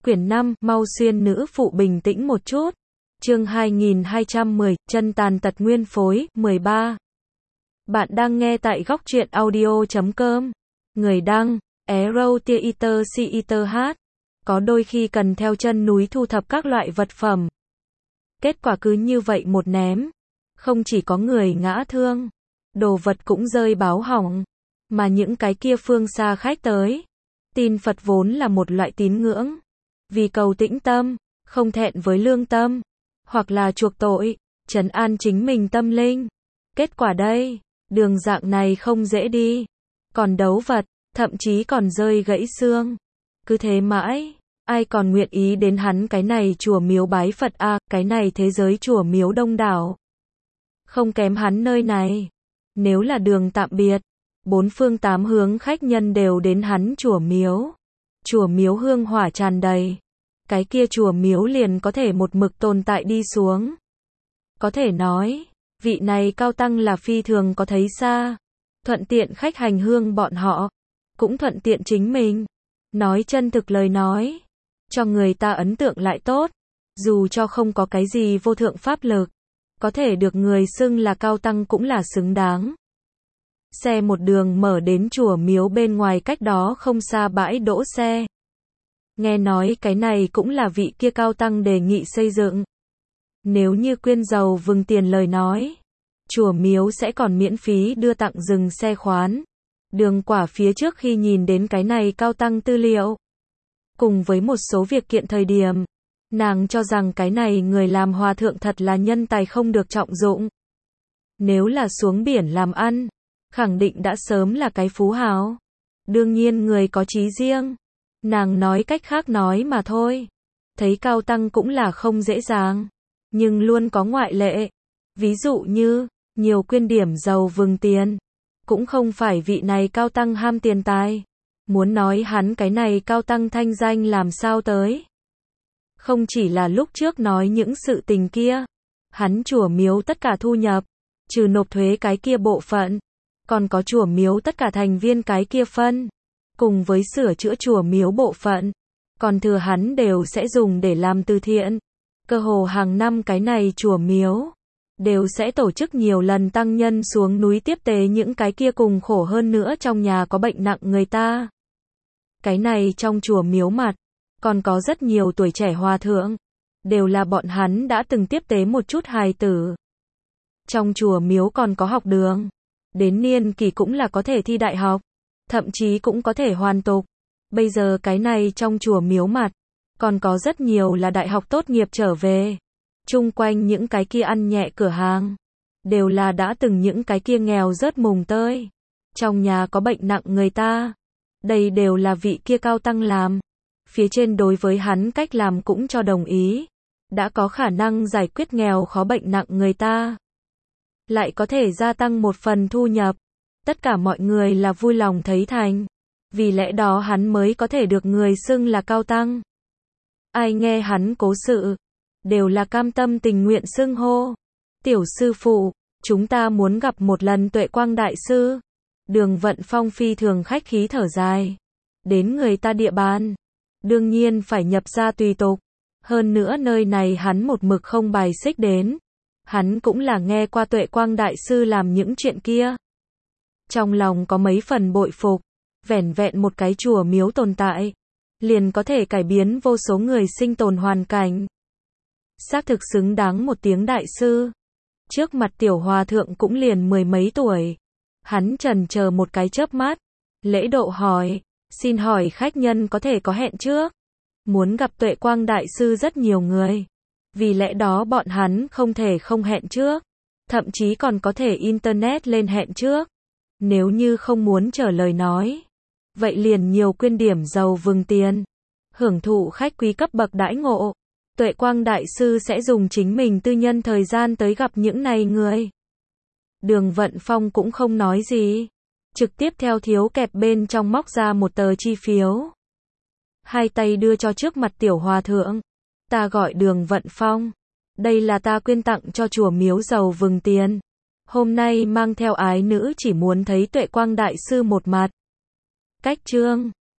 Quyển 5, mau xuyên nữ phụ bình tĩnh một chút. Chương 2210, chân tàn tật nguyên phối, 13. Bạn đang nghe tại góc truyện audio.com. Người đăng, Arrow Theater Theater H. Có đôi khi cần theo chân núi thu thập các loại vật phẩm. Kết quả cứ như vậy một ném. Không chỉ có người ngã thương, đồ vật cũng rơi báo hỏng. Mà những cái kia phương xa khách tới. Tin Phật vốn là một loại tín ngưỡng. Vì cầu tĩnh tâm, không thẹn với lương tâm, hoặc là chuộc tội, trấn an chính mình tâm linh. Kết quả đây, đường dạng này không dễ đi. Còn đấu vật, thậm chí còn rơi gãy xương. Cứ thế mãi, ai còn nguyện ý đến hắn cái này chùa miếu bái Phật a, cái này thế giới chùa miếu đông đảo. Không kém hắn nơi này. Nếu là đường tạm biệt, bốn phương tám hướng khách nhân đều đến hắn chùa miếu. Chùa miếu hương hỏa tràn đầy. Cái kia chùa miếu liền có thể một mực tồn tại đi xuống. Có thể nói, vị này cao tăng là phi thường có thấy xa. Thuận tiện khách hành hương bọn họ. Cũng thuận tiện chính mình. Nói chân thực lời nói. Cho người ta ấn tượng lại tốt. Dù cho không có cái gì vô thượng pháp lực. Có thể được người xưng là cao tăng cũng là xứng đáng. Xe một đường mở đến chùa miếu bên ngoài cách đó không xa bãi đỗ xe. Nghe nói cái này cũng là vị kia cao tăng đề nghị xây dựng. Nếu như quyên giàu vừng tiền lời nói, chùa miếu sẽ còn miễn phí đưa tặng dừng xe khoán. Đường Quả phía trước khi nhìn đến cái này cao tăng tư liệu, cùng với một số việc kiện thời điểm, nàng cho rằng cái này người làm hòa thượng thật là nhân tài không được trọng dụng. Nếu là xuống biển làm ăn, khẳng định đã sớm là cái phú hào. Đương nhiên người có chí riêng. Nàng nói cách khác nói mà thôi. Thấy cao tăng cũng là không dễ dàng. Nhưng luôn có ngoại lệ. Ví dụ như, nhiều quyên điểm giàu vừng tiền. Cũng không phải vị này cao tăng ham tiền tài. Muốn nói hắn cái này cao tăng thanh danh làm sao tới. Không chỉ là lúc trước nói những sự tình kia. Hắn chùa miếu tất cả thu nhập. Trừ nộp thuế cái kia bộ phận. Còn có chùa miếu tất cả thành viên cái kia phân. Cùng với sửa chữa chùa miếu bộ phận. Còn thừa hắn đều sẽ dùng để làm từ thiện. Cơ hồ hàng năm cái này chùa miếu đều sẽ tổ chức nhiều lần tăng nhân xuống núi tiếp tế những cái kia cùng khổ hơn nữa trong nhà có bệnh nặng người ta. Cái này trong chùa miếu mặt, còn có rất nhiều tuổi trẻ hòa thượng. Đều là bọn hắn đã từng tiếp tế một chút hài tử. Trong chùa miếu còn có học đường. Đến niên kỳ cũng là có thể thi đại học. Thậm chí cũng có thể hoàn tục. Bây giờ cái này trong chùa miếu mặt, còn có rất nhiều là đại học tốt nghiệp trở về. Chung quanh những cái kia ăn nhẹ cửa hàng, đều là đã từng những cái kia nghèo rớt mùng tơi. Trong nhà có bệnh nặng người ta. Đây đều là vị kia cao tăng làm. Phía trên đối với hắn cách làm cũng cho đồng ý. Đã có khả năng giải quyết nghèo khó bệnh nặng người ta. Lại có thể gia tăng một phần thu nhập. Tất cả mọi người là vui lòng thấy thành. Vì lẽ đó hắn mới có thể được người xưng là cao tăng. Ai nghe hắn cố sự, đều là cam tâm tình nguyện xưng hô. Tiểu sư phụ, chúng ta muốn gặp một lần Tuệ Quang Đại Sư. Đường Vận Phong phi thường khách khí thở dài. Đến người ta địa bàn. Đương nhiên phải nhập ra tùy tục. Hơn nữa nơi này hắn một mực không bài xích đến. Hắn cũng là nghe qua Tuệ Quang Đại Sư làm những chuyện kia. Trong lòng có mấy phần bội phục. Vẻn vẹn một cái chùa miếu tồn tại. Liền có thể cải biến vô số người sinh tồn hoàn cảnh. Xác thực xứng đáng một tiếng đại sư. Trước mặt tiểu hòa thượng cũng liền mười mấy tuổi. Hắn chần chờ một cái chớp mắt. Lễ độ hỏi. Xin hỏi khách nhân có thể có hẹn trước. Muốn gặp Tuệ Quang Đại Sư rất nhiều người. Vì lẽ đó bọn hắn không thể không hẹn trước. Thậm chí còn có thể internet lên hẹn trước. Nếu như không muốn trả lời nói. Vậy liền nhiều quyên điểm giàu vừng tiền. Hưởng thụ khách quý cấp bậc đãi ngộ. Tuệ Quang Đại Sư sẽ dùng chính mình tư nhân thời gian tới gặp những này người. Đường Vận Phong cũng không nói gì. Trực tiếp theo thiếu kẹp bên trong móc ra một tờ chi phiếu. Hai tay đưa cho trước mặt tiểu hòa thượng. Ta gọi Đường Vận Phong. Đây là ta quyên tặng cho chùa miếu giàu vừng tiền. Hôm nay mang theo ái nữ chỉ muốn thấy Tuệ Quang Đại Sư một mặt. Cách chương